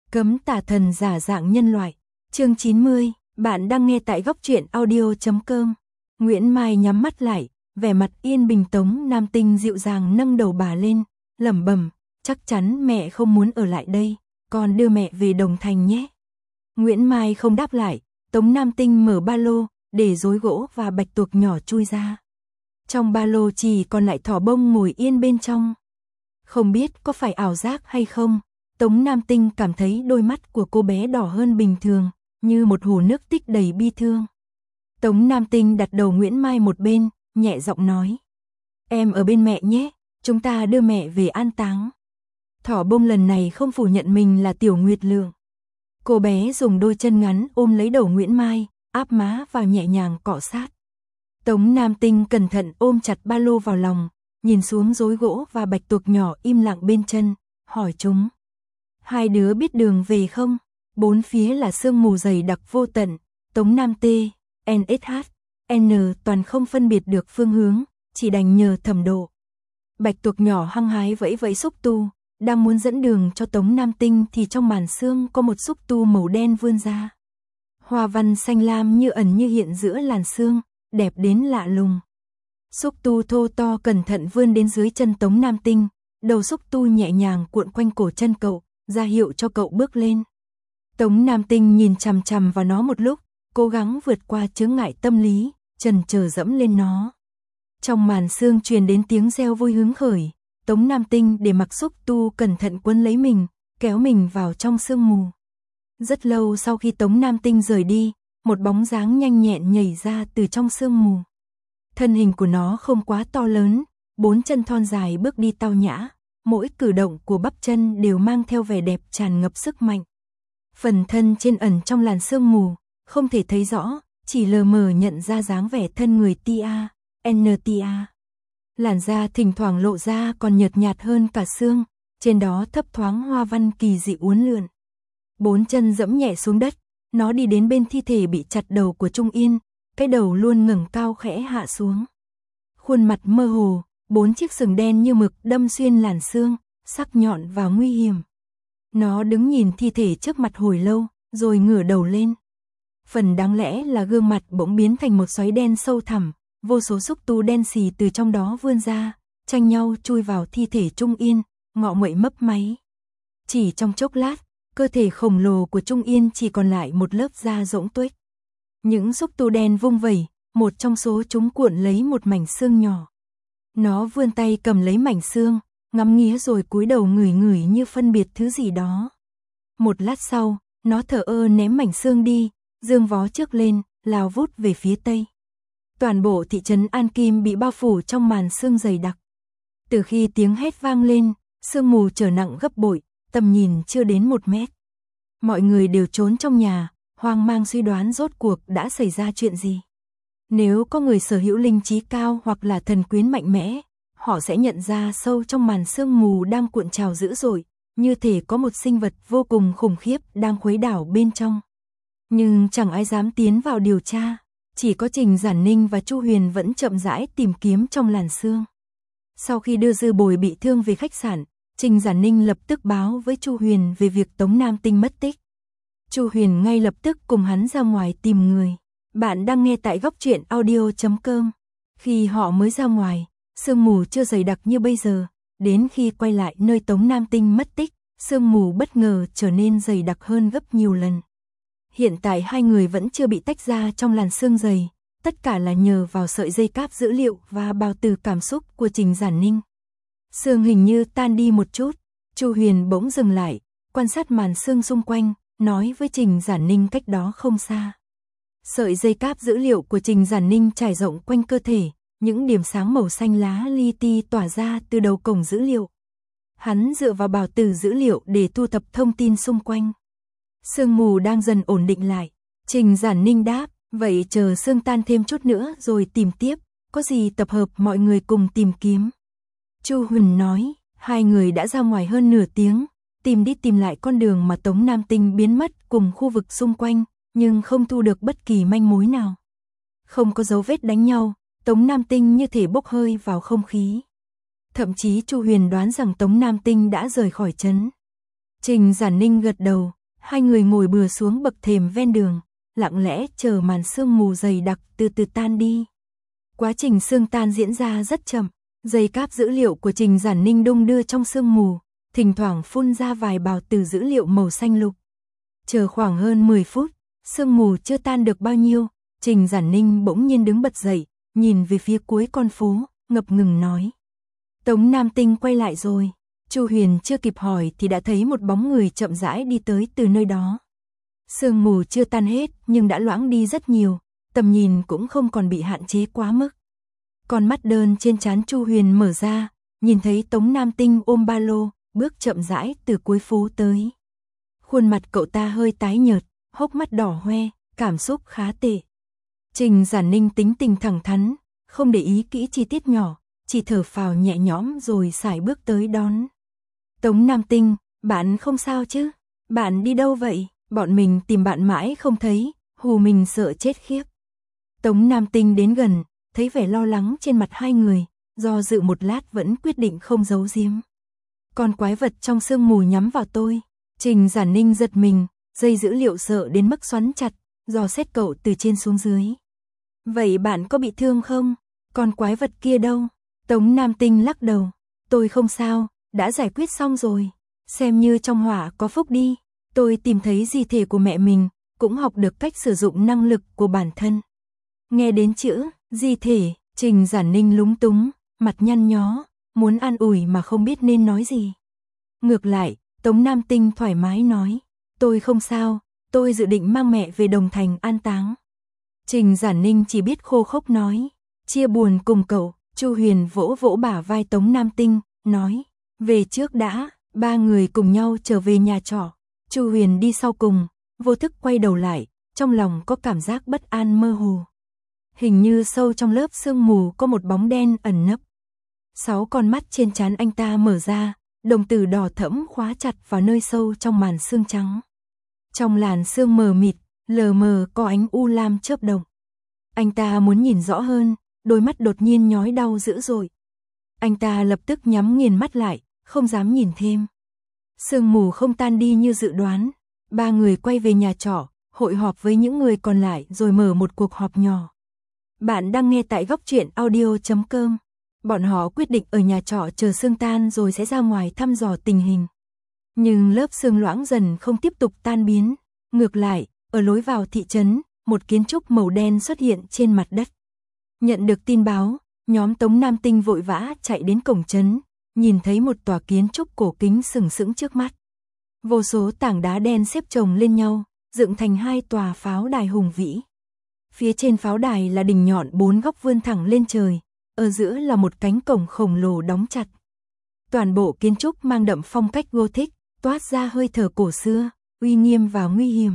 Cấm tà thần giả dạng nhân loại. Chương 90, bạn đang nghe tại góc truyện audio.com. Nguyễn Mai nhắm mắt lại, vẻ mặt yên bình. Tống Nam Tinh dịu dàng nâng đầu bà lên, lẩm bẩm, chắc chắn mẹ không muốn ở lại đây, con đưa mẹ về Đồng Thành nhé. Nguyễn Mai không đáp lại, Tống Nam Tinh mở ba lô, để rối gỗ và bạch tuộc nhỏ chui ra. Trong ba lô chỉ còn lại thỏ bông ngồi yên bên trong. Không biết có phải ảo giác hay không, Tống Nam Tinh cảm thấy đôi mắt của cô bé đỏ hơn bình thường, như một hồ nước tích đầy bi thương. Tống Nam Tinh đặt đầu Nguyễn Mai một bên, nhẹ giọng nói. Em ở bên mẹ nhé, chúng ta đưa mẹ về an táng. Thỏ bông lần này không phủ nhận mình là Tiểu Nguyệt Lượng. Cô bé dùng đôi chân ngắn ôm lấy đầu Nguyễn Mai, áp má vào nhẹ nhàng cọ sát. Tống Nam Tinh cẩn thận ôm chặt ba lô vào lòng, nhìn xuống rối gỗ và bạch tuộc nhỏ im lặng bên chân, hỏi chúng. Hai đứa biết đường về không? Bốn phía là sương mù dày đặc vô tận, Tống Nam T, NSH, N toàn không phân biệt được phương hướng, chỉ đành nhờ Thẩm Độ. Bạch tuộc nhỏ hăng hái vẫy vẫy xúc tu, đang muốn dẫn đường cho Tống Nam Tinh thì trong màn sương có một xúc tu màu đen vươn ra. Hoa văn xanh lam như ẩn như hiện giữa làn sương, đẹp đến lạ lùng. Xúc tu thô to cẩn thận vươn đến dưới chân Tống Nam Tinh, đầu xúc tu nhẹ nhàng cuộn quanh cổ chân cậu, ra hiệu cho cậu bước lên. Tống Nam Tinh nhìn chằm chằm vào nó một lúc, cố gắng vượt qua chướng ngại tâm lý, chần chờ dẫm lên nó. Trong màn sương truyền đến tiếng reo vui hứng khởi, Tống Nam Tinh để mặc xúc tu cẩn thận quấn lấy mình, kéo mình vào trong sương mù. Rất lâu sau khi Tống Nam Tinh rời đi, một bóng dáng nhanh nhẹn nhảy ra từ trong sương mù. Thân hình của nó không quá to lớn, bốn chân thon dài bước đi tao nhã, mỗi cử động của bắp chân đều mang theo vẻ đẹp tràn ngập sức mạnh. Phần thân trên ẩn trong làn sương mù, không thể thấy rõ, chỉ lờ mờ nhận ra dáng vẻ thân người tia, NTA. Làn da thỉnh thoảng lộ ra còn nhợt nhạt hơn cả xương, trên đó thấp thoáng hoa văn kỳ dị uốn lượn. Bốn chân dẫm nhẹ xuống đất, nó đi đến bên thi thể bị chặt đầu của Trung Yên, cái đầu luôn ngẩng cao khẽ hạ xuống. Khuôn mặt mơ hồ, bốn chiếc sừng đen như mực đâm xuyên làn xương, sắc nhọn và nguy hiểm. Nó đứng nhìn thi thể trước mặt hồi lâu, rồi ngửa đầu lên. Phần đáng lẽ là gương mặt bỗng biến thành một xoáy đen sâu thẳm, vô số xúc tu đen xì từ trong đó vươn ra, tranh nhau chui vào thi thể Trung Yên, ngọ nguậy mấp máy. Chỉ trong chốc lát, cơ thể khổng lồ của Trung Yên chỉ còn lại một lớp da rỗng tuếch. Những xúc tu đen vung vẩy, một trong số chúng cuộn lấy một mảnh xương nhỏ. Nó vươn tay cầm lấy mảnh xương, ngắm nghía rồi cúi đầu ngửi ngửi như phân biệt thứ gì đó. Một lát sau, nó thờ ơ ném mảnh xương đi, dương vó trước lên, lao vút về phía tây. Toàn bộ thị trấn An Kim bị bao phủ trong màn sương dày đặc. Từ khi tiếng hét vang lên, sương mù trở nặng gấp bội, tầm nhìn chưa đến 1 mét. Mọi người đều trốn trong nhà, hoang mang suy đoán rốt cuộc đã xảy ra chuyện gì. Nếu có người sở hữu linh trí cao hoặc là thần quyến mạnh mẽ, họ sẽ nhận ra sâu trong màn sương mù đang cuộn trào dữ dội, như thể có một sinh vật vô cùng khủng khiếp đang khuấy đảo bên trong. Nhưng chẳng ai dám tiến vào điều tra, chỉ có Trình Giản Ninh và Chu Huyền vẫn chậm rãi tìm kiếm trong làn sương. Sau khi đưa Dư Bồi bị thương về khách sạn, Trình Giản Ninh lập tức báo với Chu Huyền về việc Tống Nam Tinh mất tích. Chu Huyền ngay lập tức cùng hắn ra ngoài tìm người. Bạn đang nghe tại góc truyện audio.com. Khi họ mới ra ngoài, sương mù chưa dày đặc như bây giờ, đến khi quay lại nơi Tống Nam Tinh mất tích, sương mù bất ngờ trở nên dày đặc hơn gấp nhiều lần. Hiện tại hai người vẫn chưa bị tách ra trong làn sương dày, tất cả là nhờ vào sợi dây cáp dữ liệu và bào từ cảm xúc của Trình Giản Ninh. Sương hình như tan đi một chút, Chu Huyền bỗng dừng lại, quan sát màn sương xung quanh, nói với Trình Giản Ninh cách đó không xa. Sợi dây cáp dữ liệu của Trình Giản Ninh trải rộng quanh cơ thể, những điểm sáng màu xanh lá li ti tỏa ra từ đầu cổng dữ liệu. Hắn dựa vào bào từ dữ liệu để thu thập thông tin xung quanh. Sương mù đang dần ổn định lại. Trình Giản Ninh đáp, vậy chờ sương tan thêm chút nữa rồi tìm tiếp, có gì tập hợp mọi người cùng tìm kiếm. Chu Huyền nói, hai người đã ra ngoài hơn nửa tiếng, tìm đi tìm lại con đường mà Tống Nam Tinh biến mất cùng khu vực xung quanh, nhưng không thu được bất kỳ manh mối nào. Không có dấu vết đánh nhau, Tống Nam Tinh như thể bốc hơi vào không khí. Thậm chí Chu Huyền đoán rằng Tống Nam Tinh đã rời khỏi trấn. Trình Giản Ninh gật đầu, Hai người ngồi bừa xuống bậc thềm ven đường, lặng lẽ chờ màn sương mù dày đặc từ từ tan đi. Quá trình sương tan diễn ra rất chậm, dây cáp dữ liệu của Trình Giản Ninh đung đưa trong sương mù, thỉnh thoảng phun ra vài bào từ dữ liệu màu xanh lục. Chờ khoảng hơn 10 phút, sương mù chưa tan được bao nhiêu, Trình Giản Ninh bỗng nhiên đứng bật dậy, nhìn về phía cuối con phố, ngập ngừng nói. Tống Nam Tinh quay lại rồi. Chu Huyền chưa kịp hỏi thì đã thấy một bóng người chậm rãi đi tới từ nơi đó. Sương mù chưa tan hết nhưng đã loãng đi rất nhiều, tầm nhìn cũng không còn bị hạn chế quá mức. Con mắt đơn trên trán Chu Huyền mở ra, nhìn thấy Tống Nam Tinh ôm ba lô, bước chậm rãi từ cuối phố tới. Khuôn mặt cậu ta hơi tái nhợt, hốc mắt đỏ hoe, cảm xúc khá tệ. Trình Giản Ninh tính tình thẳng thắn, không để ý kỹ chi tiết nhỏ, chỉ thở phào nhẹ nhõm rồi sải bước tới đón. Tống Nam Tinh, bạn không sao chứ? Bạn đi đâu vậy? Bọn mình tìm bạn mãi không thấy, hù mình sợ chết khiếp. Tống Nam Tinh đến gần, thấy vẻ lo lắng trên mặt hai người, do dự một lát vẫn quyết định không giấu giếm. Con quái vật trong sương mù nhắm vào tôi. Trình Giản Ninh giật mình, dây dữ liệu sợ đến mức xoắn chặt, dò xét cậu từ trên xuống dưới. Vậy bạn có bị thương không? Con quái vật kia đâu? Tống Nam Tinh lắc đầu. Tôi không sao, đã giải quyết xong rồi. Xem như trong họa có phúc đi. Tôi tìm thấy di thể của mẹ mình, cũng học được cách sử dụng năng lực của bản thân. Nghe đến chữ di thể, Trình Giản Ninh lúng túng, mặt nhăn nhó, muốn an ủi mà không biết nên nói gì. Ngược lại, Tống Nam Tinh thoải mái nói, tôi không sao, tôi dự định mang mẹ về Đồng Thành an táng. Trình Giản Ninh chỉ biết khô khốc nói, chia buồn cùng cậu. Chu Huyền vỗ vỗ bả vai Tống Nam Tinh, nói, về trước đã. Ba người cùng nhau trở về nhà trọ. Chu Huyền đi sau cùng, vô thức quay đầu lại, trong lòng có cảm giác bất an mơ hồ. Hình như sâu trong lớp sương mù có một bóng đen ẩn nấp. 6 con mắt trên trán anh ta mở ra, đồng tử đỏ thẫm khóa chặt vào nơi sâu trong màn sương trắng. Trong làn sương mờ mịt, lờ mờ có ánh u lam chớp động. Anh ta muốn nhìn rõ hơn, đôi mắt đột nhiên nhói đau dữ dội. Anh ta lập tức nhắm nghiền mắt lại, không dám nhìn thêm. Sương mù không tan đi như dự đoán. Ba người quay về nhà trọ, hội họp với những người còn lại rồi mở một cuộc họp nhỏ. Bạn đang nghe tại Góc Truyện Audio.com. Bọn họ quyết định ở nhà trọ chờ sương tan rồi sẽ ra ngoài thăm dò tình hình. Nhưng lớp sương loãng dần không tiếp tục tan biến. Ngược lại, ở lối vào thị trấn, một kiến trúc màu đen xuất hiện trên mặt đất. Nhận được tin báo, nhóm Tống Nam Tinh vội vã chạy đến cổng trấn, nhìn thấy một tòa kiến trúc cổ kính sừng sững trước mắt. Vô số tảng đá đen xếp chồng lên nhau, dựng thành 2 tòa pháo đài hùng vĩ. Phía trên pháo đài là đỉnh nhọn 4 góc vươn thẳng lên trời, ở giữa là một cánh cổng khổng lồ đóng chặt. Toàn bộ kiến trúc mang đậm phong cách Gothic, toát ra hơi thở cổ xưa, uy nghiêm và nguy hiểm.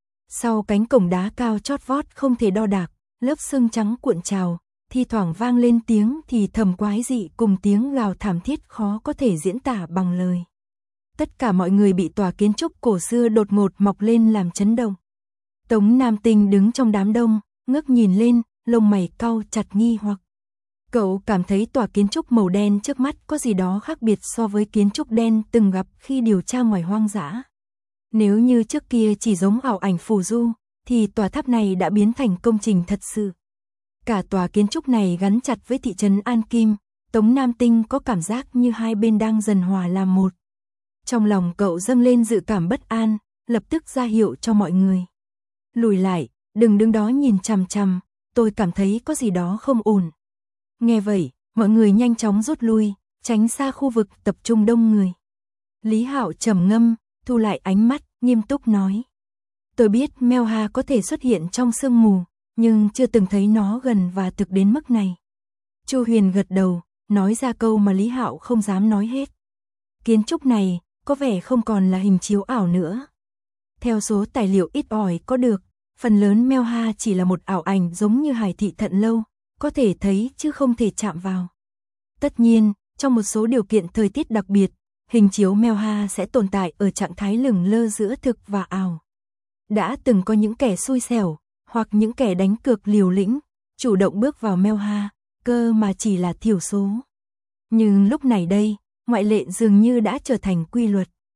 Sau cánh cổng đá cao chót vót không thể đo đạc, lớp sương trắng cuộn trào, thi thoảng vang lên tiếng thì thầm quái dị cùng tiếng gào thảm thiết khó có thể diễn tả bằng lời. Tất cả mọi người bị tòa kiến trúc cổ xưa đột ngột mọc lên làm chấn động. Tống Nam Tinh đứng trong đám đông, ngước nhìn lên, lông mày cau chặt nghi hoặc. Cậu cảm thấy tòa kiến trúc màu đen trước mắt có gì đó khác biệt so với kiến trúc đen từng gặp khi điều tra ngoài hoang dã. Nếu như trước kia chỉ giống ảo ảnh phù du, thì tòa tháp này đã biến thành công trình thật sự. Cả tòa kiến trúc này gắn chặt với thị trấn An Kim, Tống Nam Tinh có cảm giác như hai bên đang dần hòa làm một. Trong lòng cậu dâng lên dự cảm bất an, lập tức ra hiệu cho mọi người. Lùi lại, đừng đứng đó nhìn chằm chằm, tôi cảm thấy có gì đó không ổn. Nghe vậy, mọi người nhanh chóng rút lui, tránh xa khu vực tập trung đông người. Lý Hạo trầm ngâm, thu lại ánh mắt, nghiêm túc nói. Tôi biết Melha có thể xuất hiện trong sương mù, nhưng chưa từng thấy nó gần và thực đến mức này. Chu Huyền gật đầu, nói ra câu mà Lý Hạo không dám nói hết. Kiến trúc này có vẻ không còn là hình chiếu ảo nữa. Theo số tài liệu ít ỏi có được, phần lớn Melha chỉ là một ảo ảnh giống như Hải Thị Thận Lâu, có thể thấy chứ không thể chạm vào. Tất nhiên, trong một số điều kiện thời tiết đặc biệt, hình chiếu Melha sẽ tồn tại ở trạng thái lửng lơ giữa thực và ảo. Đã từng có những kẻ xui xẻo, hoặc những kẻ đánh cược liều lĩnh, chủ động bước vào Melha, cơ mà chỉ là thiểu số. Nhưng lúc này đây, ngoại lệ dường như đã trở thành quy luật.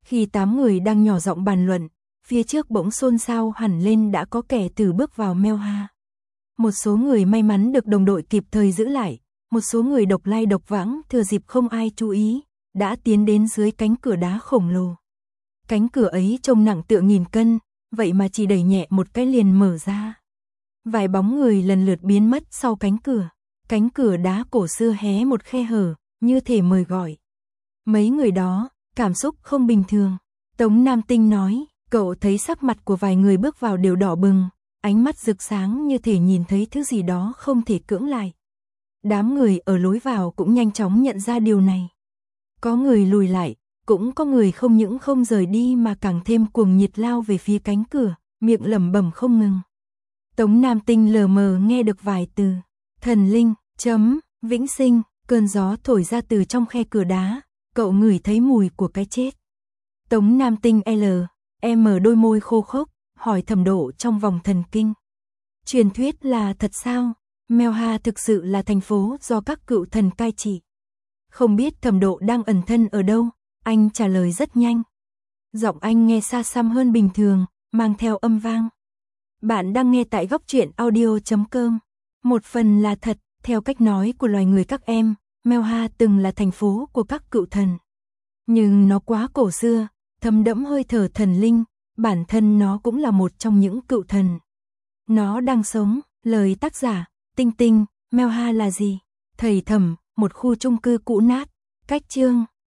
Khi 8 người đang nhỏ giọng bàn luận, phía trước bỗng xôn xao hẳn lên, đã có kẻ từ bước vào Melha. Một số người may mắn được đồng đội kịp thời giữ lại, một số người độc lai độc vãng thừa dịp không ai chú ý, đã tiến đến dưới cánh cửa đá khổng lồ. Cánh cửa ấy trông nặng tựa nghìn cân, vậy mà chỉ đẩy nhẹ một cái liền mở ra. Vài bóng người lần lượt biến mất sau cánh cửa đá cổ xưa hé một khe hở, như thể mời gọi. Mấy người đó, cảm xúc không bình thường. Tống Nam Tinh nói, cậu thấy sắc mặt của vài người bước vào đều đỏ bừng, ánh mắt rực sáng như thể nhìn thấy thứ gì đó không thể cưỡng lại. Đám người ở lối vào cũng nhanh chóng nhận ra điều này. Có người lùi lại, cũng có người không những không rời đi mà càng thêm cuồng nhiệt lao về phía cánh cửa, miệng lẩm bẩm không ngừng. Tống Nam Tinh lờ mờ nghe được vài từ, thần linh, vĩnh sinh, cơn gió thổi ra từ trong khe cửa đá, cậu ngửi thấy mùi của cái chết. Tống Nam Tinh mở đôi môi khô khốc, hỏi Thẩm Độ trong vòng thần kinh. Truyền thuyết là thật sao? Melha thực sự là thành phố do các cựu thần cai trị. Không biết Thẩm Độ đang ẩn thân ở đâu, anh trả lời rất nhanh. Giọng anh nghe xa xăm hơn bình thường, mang theo âm vang. Bạn đang nghe tại Góc Truyện Audio.com. Một phần là thật, theo cách nói của loài người các em, Melha từng là thành phố của các cựu thần. Nhưng nó quá cổ xưa, thấm đẫm hơi thở thần linh, bản thân nó cũng là một trong những cựu thần. Nó đang sống, lời tác giả, Tinh Tinh, Melha là gì? Thầy Thẩm, một khu chung cư cũ nát, cách chương